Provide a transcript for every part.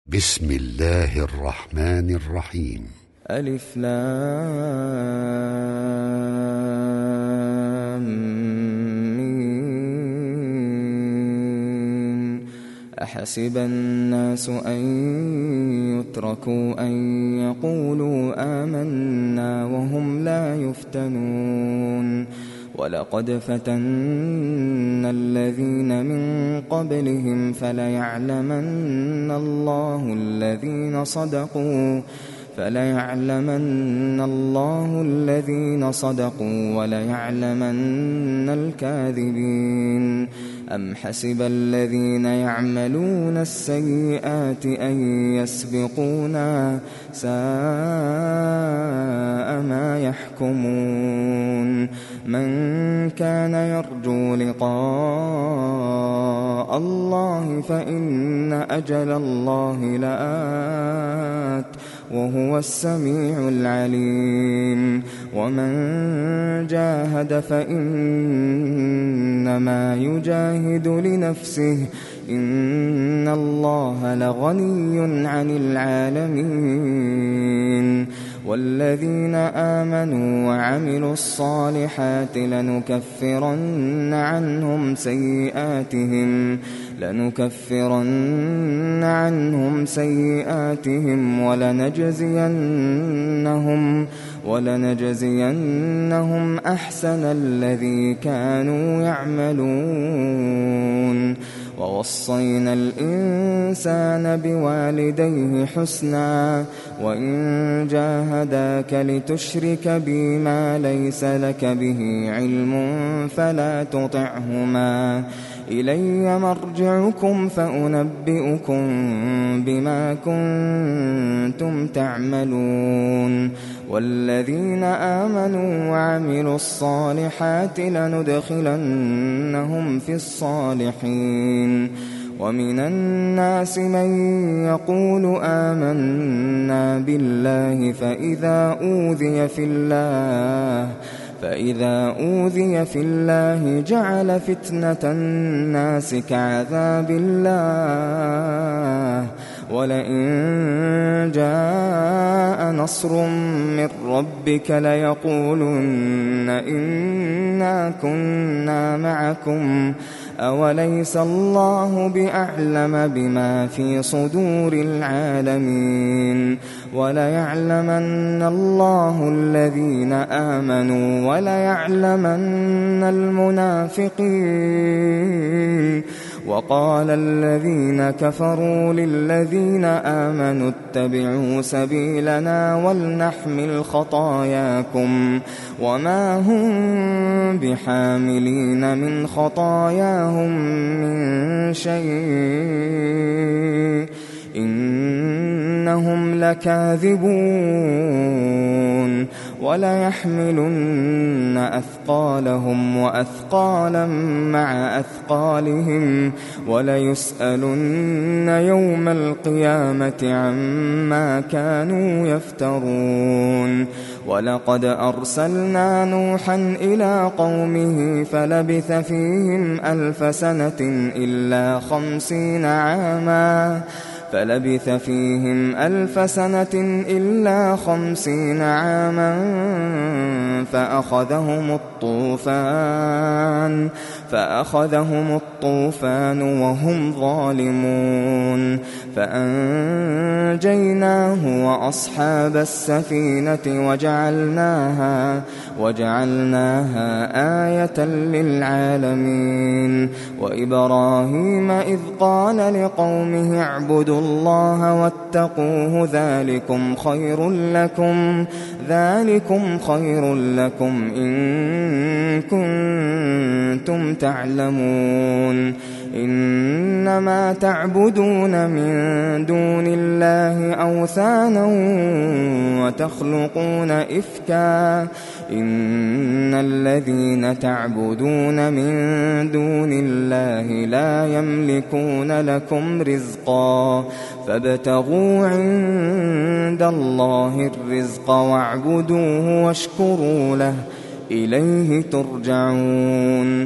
بسم الله الرحمن الرحيم. ألف لام ميم. أحسب الناس أن يتركوا أن يقولوا آمنا وهم لا يفتنون. ولقد فتنا الذين من قبلهم فليعلمن الله الذين صدقوا وليعلمن الكاذبين. أم حسب الذين يعملون السيئات أن يسبقونا ساء ما يحكمون. من كان يرجو لقاء الله فإن أجل الله لآت وهو السميع العليم. ومن جاهد فإنما يجاهد لنفسه إن الله لغني عن العالمين. والذين آمنوا وعملوا الصالحات لنكفرن عنهم سيئاتهم ولنجزينهم أحسن الذي كانوا يعملون. ووصينا الإنسان بوالديه حسنا وإن جاهداك لتشرك بي ما ليس لك به علم فلا تطعهما. إلي مرجعكم فأنبئكم بما كنتم تعملون. والذين آمنوا وعملوا الصالحات لندخلنهم في الصالحين. ومن الناس من يقول آمنا بالله فإذا أوذي في الله جعل فتنة الناس كعذاب الله. ولئن جاء نصر من ربك ليقولن إنا كنا معكم أوليس الله بأعلم بما في صدور العالمين. وليعلمن الله الذين آمنوا وليعلمن المنافقين. وقال الذين كفروا للذين آمنوا اتبعوا سبيلنا ولنحمل خطاياكم وما هم بحاملين من خطاياهم من شيء إنهم لكاذبون. وليحملن أثقالهم وأثقالا مع أثقالهم وليسألن يوم القيامة عما كانوا يفترون. ولقد أرسلنا نوحا إلى قومه فلبث فيهم ألف سنة إلا 50 عاما فأخذهم الطوفان وهم ظالمون. فأنجيناه وأصحاب السفينة وجعلناها آية للعالمين. وإبراهيم إذ قال لقومه اعبدوا الله واتقوه ذلكم خير لكم إن كنتم تعلمون. إنما تعبدون من دون الله أوثانا وتخلقون إفكا إن الذين تعبدون من دون الله لا يملكون لكم رزقا فابتغوا عند الله الرزق واعبدوه واشكروا له إليه ترجعون.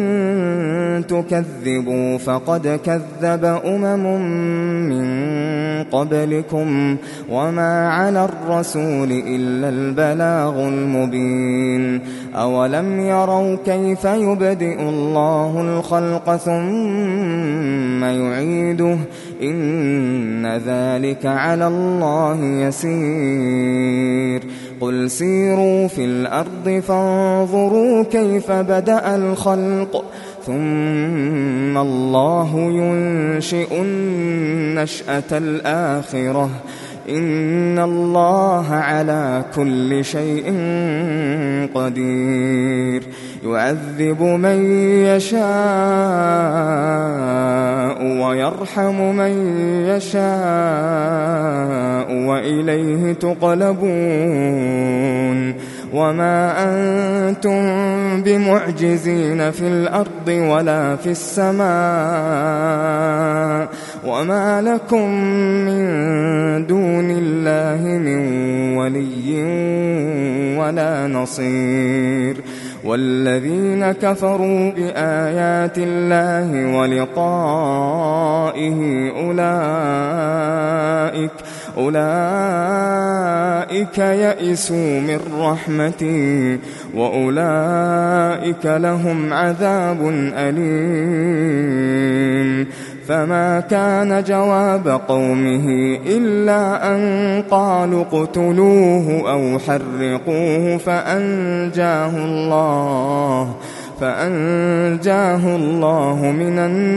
وإن تكذبوا فقد كذب أمم من قبلكم وما على الرسول إلا البلاغ المبين أولم يروا كيف يبدئ الله الخلق ثم يعيده إن ذلك على الله يسير قل سيروا في الأرض فانظروا كيف بدأ الخلق ثم الله ينشئ النشأة الآخرة إن الله على كل شيء قدير يعذب من يشاء ويرحم من يشاء وإليه تقلبون وما أنتم بمعجزين في الأرض ولا في السماء وما لكم من دون الله من ولي ولا نصير والذين كفروا بآيات الله ولقائه أولئك يئسوا من رحمتي وأولئك لهم عذاب أليم فما كان جواب قومه إلا أن قالوا اقتلوه أو حرقوه فأنجاه الله من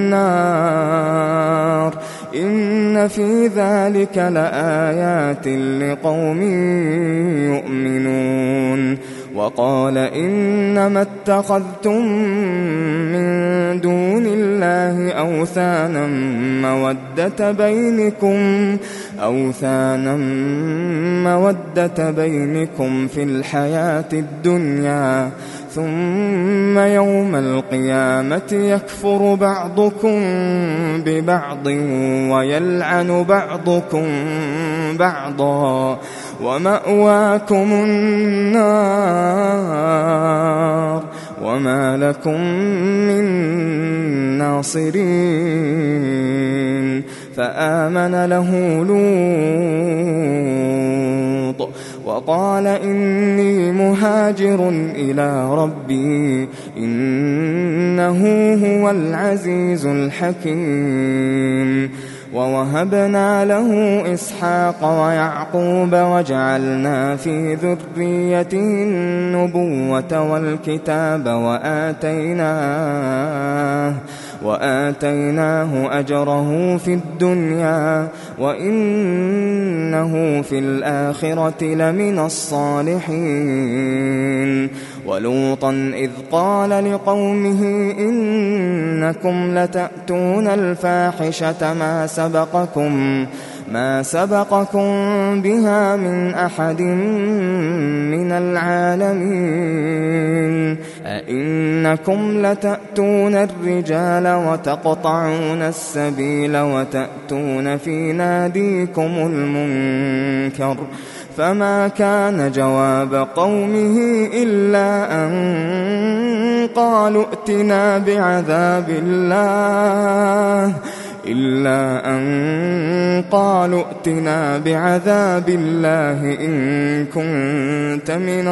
النار إن في ذلك لآيات لقوم يؤمنون وقال إنما اتخذتم من دون الله أوثانا مودة بينكم في الحياة الدنيا ثم يوم القيامة يكفر بعضكم ببعض ويلعن بعضكم بعضا ومأواكم النار وما لكم من ناصرين فآمن له لوط وقال إني مهاجر إلى ربي إنه هو العزيز الحكيم ووهبنا له إسحاق ويعقوب وجعلنا في ذريته النبوة والكتاب وآتيناه أجره في الدنيا وإنه في الآخرة لمن الصالحين ولوطا إذ قال لقومه إنكم لتأتون الفاحشة ما سبقكم بها من أحد من العالمين أئنكم لتأتون الرجال وتقطعون السبيل وتأتون في ناديكم المنكر فما كان جواب قومه إلا أن قالوا ائتنا بعذاب الله إن كنت من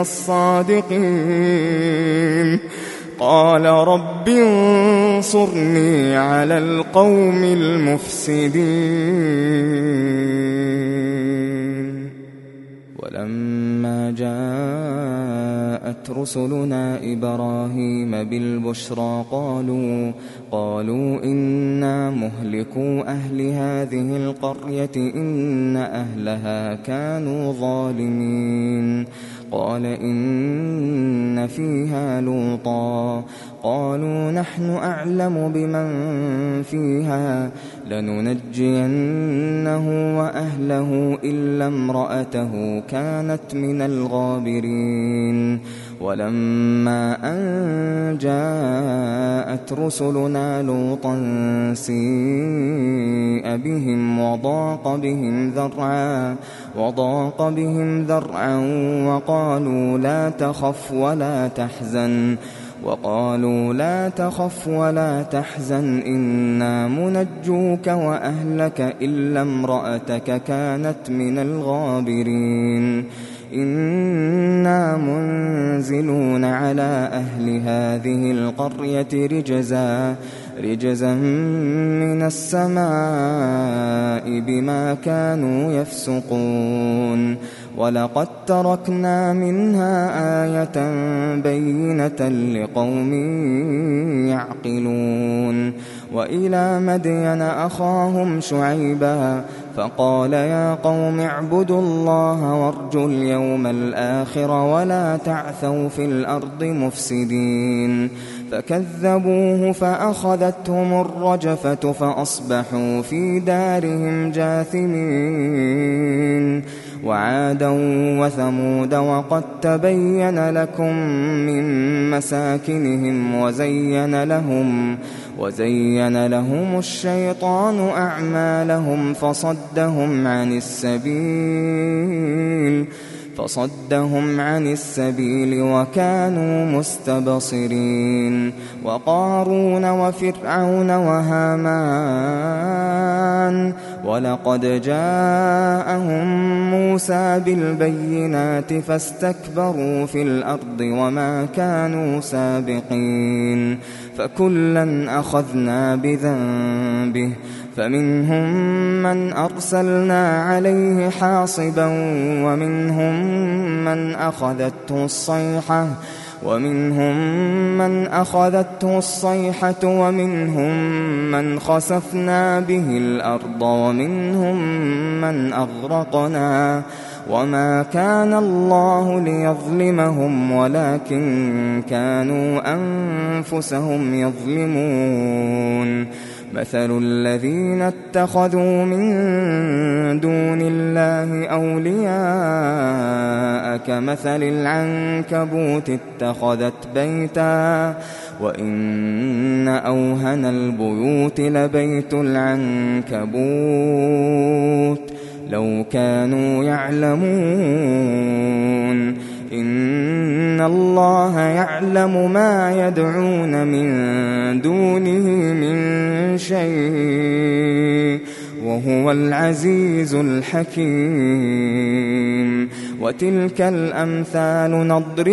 الصادقين قال رب انصرني على القوم المفسدين ولما جاءت رسلنا إبراهيم بالبشرى قالوا إنا مهلكو أهل هذه القرية إن أهلها كانوا ظالمين قال إن فيها لوطا قالوا نحن أعلم بمن فيها لننجينه وأهله إلا امرأته كانت من الغابرين ولما أن جاءت رسلنا لوطا سيء بهم وضاق بهم ذرعا وقالوا لا تخف ولا تحزن وقالوا لا تخف ولا تحزن إنا منجوك وأهلك إلا امرأتك كانت من الغابرين إنا منزلون على أهل هذه القرية رجزا من السماء بما كانوا يفسقون ولقد تركنا منها آية بينة لقوم يعقلون وإلى مدين أخاهم شعيبا فقال يا قوم اعبدوا الله وارجوا اليوم الآخر ولا تعثوا في الأرض مفسدين فكذبوه فأخذتهم الرجفة فأصبحوا في دارهم جاثمين وعادا وثمود وقد تبين لكم من مساكنهم وزين لهم الشيطان أعمالهم فصدهم عن السبيل وكانوا مستبصرين وقارون وفرعون وهامان ولقد جاءهم موسى بالبينات فاستكبروا في الأرض وما كانوا سابقين فكلا أخذنا بذنبه فمنهم من أرسلنا عليه حاصبا ومنهم من أخذته الصيحة ومنهم من خسفنا به الأرض ومنهم من أغرقنا وما كان الله ليظلمهم ولكن كانوا أنفسهم يظلمون مثل الذين اتخذوا من دون الله أولياء كمثل العنكبوت اتخذت بيتا وإن أوهن البيوت لبيت العنكبوت لو كانوا يعلمون إن الله يعلم ما يدعون من دونه من شيء وهو العزيز الحكيم وتلك الأمثال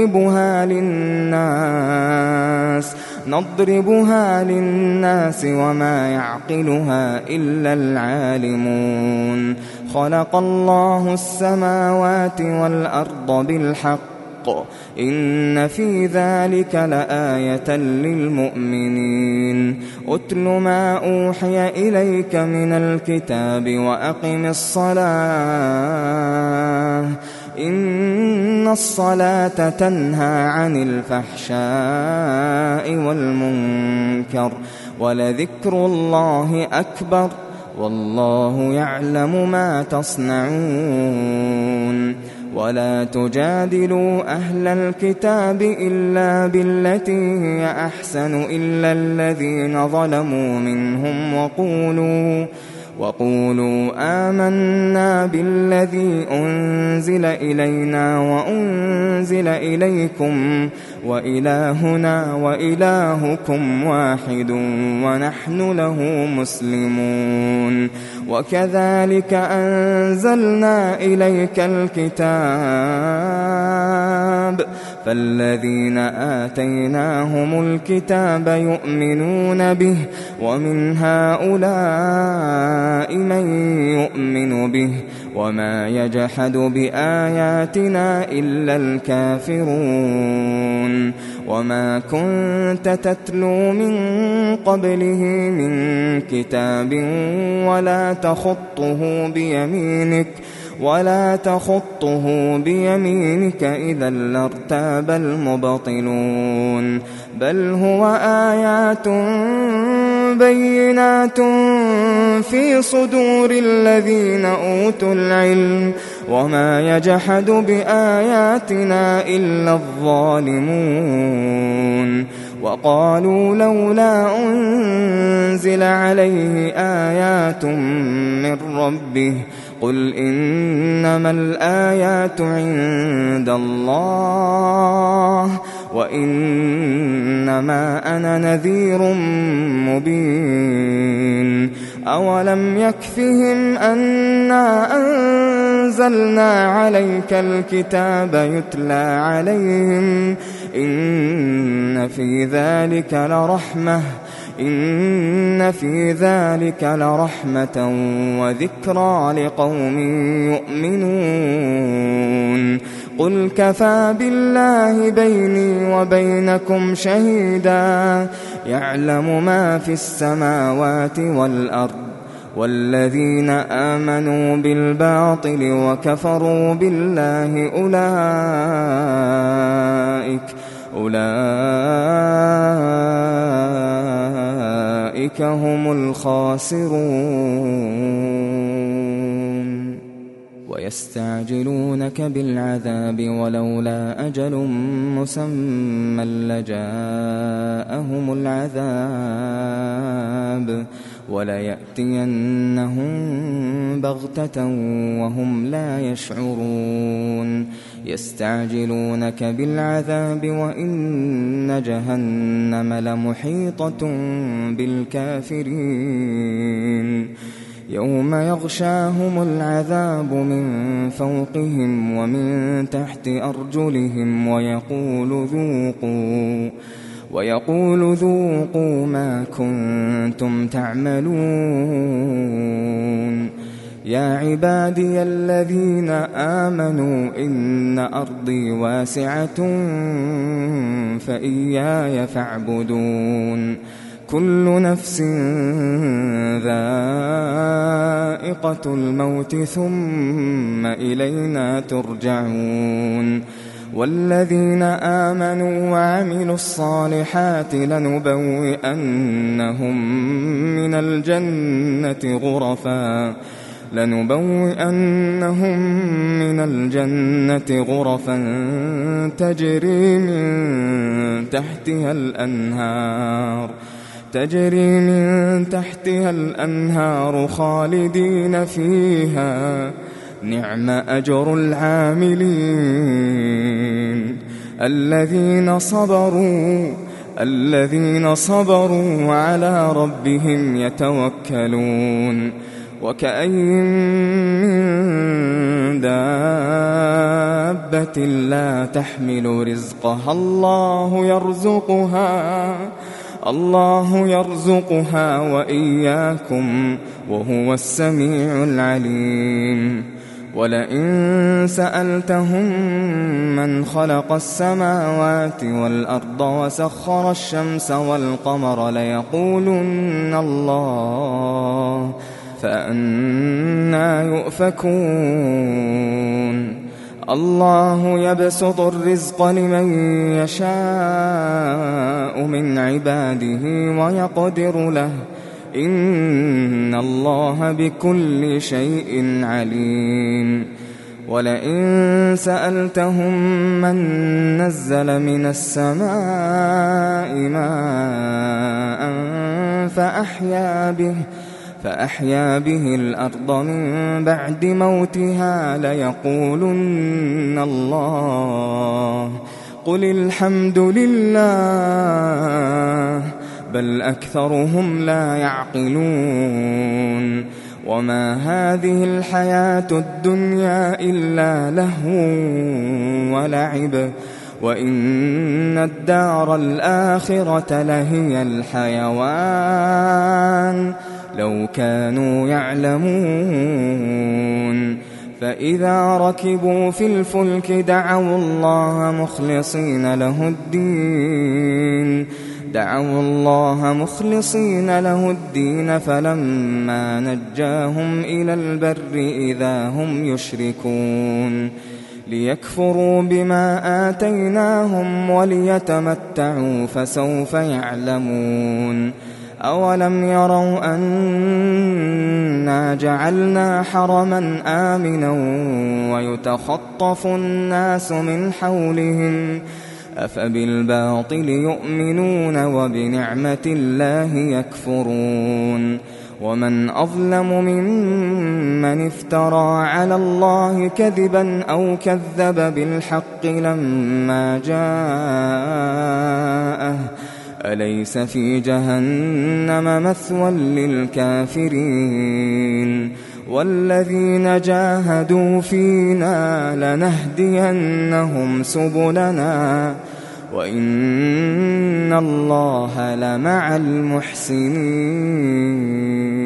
نضربها للناس وما يعقلها إلا العالمون خلق الله السماوات والأرض بالحق إن في ذلك لآية للمؤمنين أتل ما أوحي إليك من الكتاب وأقم الصلاة إن الصلاة تنهى عن الفحشاء والمنكر ولذكر الله أكبر والله يعلم ما تصنعون ولا تجادلوا أهل الكتاب إلا بالتي هي أحسن إلا الذين ظلموا منهم وقولوا آمنا بالذي أنزل إلينا وأنزل إليكم وإلهنا وإلهكم واحد ونحن له مسلمون وكذلك أنزلنا إليك الكتاب فالذين آتيناهم الكتاب يؤمنون به ومن هؤلاء من يؤمن به وما يجحد بآياتنا إلا الكافرون وما كنت تتلو من قبله من كتاب ولا تخطه بيمينك إذا لارتاب المبطلون بل هو آيات بينات في صدور الذين أوتوا العلم وما يجحد بآياتنا إلا الظالمون وقالوا لولا أنزل عليه آيات من ربه قل إنما الآيات عند الله وإنما أنا نذير مبين أولم يكفهم أنا أنزلنا عليك الكتاب يتلى عليهم إن في ذلك لرحمة وذكرى لقوم يؤمنون قل كفى بالله بيني وبينكم شهيدا يعلم ما في السماوات والأرض والذين آمنوا بالباطل وكفروا بالله أولئك هم الخاسرون ويستعجلونك بالعذاب ولولا أجل مسمى لجاءهم العذاب وليأتينهم بغتة وهم لا يشعرون يستعجلونك بالعذاب وإن جهنم لمحيطة بالكافرين يوم يغشاهم العذاب من فوقهم ومن تحت أرجلهم ويقول ذوقوا ما كنتم تعملون يا عبادي الذين آمنوا إن أرضي واسعة فإياي فاعبدون كل نفس ذائقة الموت ثم إلينا ترجعون والذين آمنوا وعملوا الصالحات لنبوئنهم من الجنة غرفا تجري من تحتها الأنهار خالدين فيها نعم أجر العاملين الذين صبروا وعلى ربهم يتوكلون وكأين من دابة لا تحمل رزقها الله يرزقها وإياكم وهو السميع العليم ولئن سألتهم من خلق السماوات والأرض وسخر الشمس والقمر ليقولن الله فأنى يؤفكون الله يبسط الرزق لمن يشاء من عباده ويقدر له إن الله بكل شيء عليم ولئن سألتهم من نزل من السماء ماء فأحيا به الأرض من بعد موتها ليقولن الله قل الحمد لله بل أكثرهم لا يعقلون وما هذه الحياة الدنيا إلا لهو ولعب وإن الدار الآخرة لهي الحيوان لو كانوا يعلمون فإذا ركبوا في الفلك دعوا الله مخلصين له الدين فلما نجاهم إلى البر إذا هم يشركون ليكفروا بما آتيناهم وليتمتعوا فسوف يعلمون أولم يروا أنا جعلنا حرما آمنا ويتخطف الناس من حولهم أفبالباطل يؤمنون وبنعمة الله يكفرون ومن أظلم ممن افترى على الله كذبا أو كذب بالحق لما جاءه أليس في جهنم مثوى للكافرين والذين جاهدوا فينا لنهدينهم سبلنا وإن الله لمع المحسنين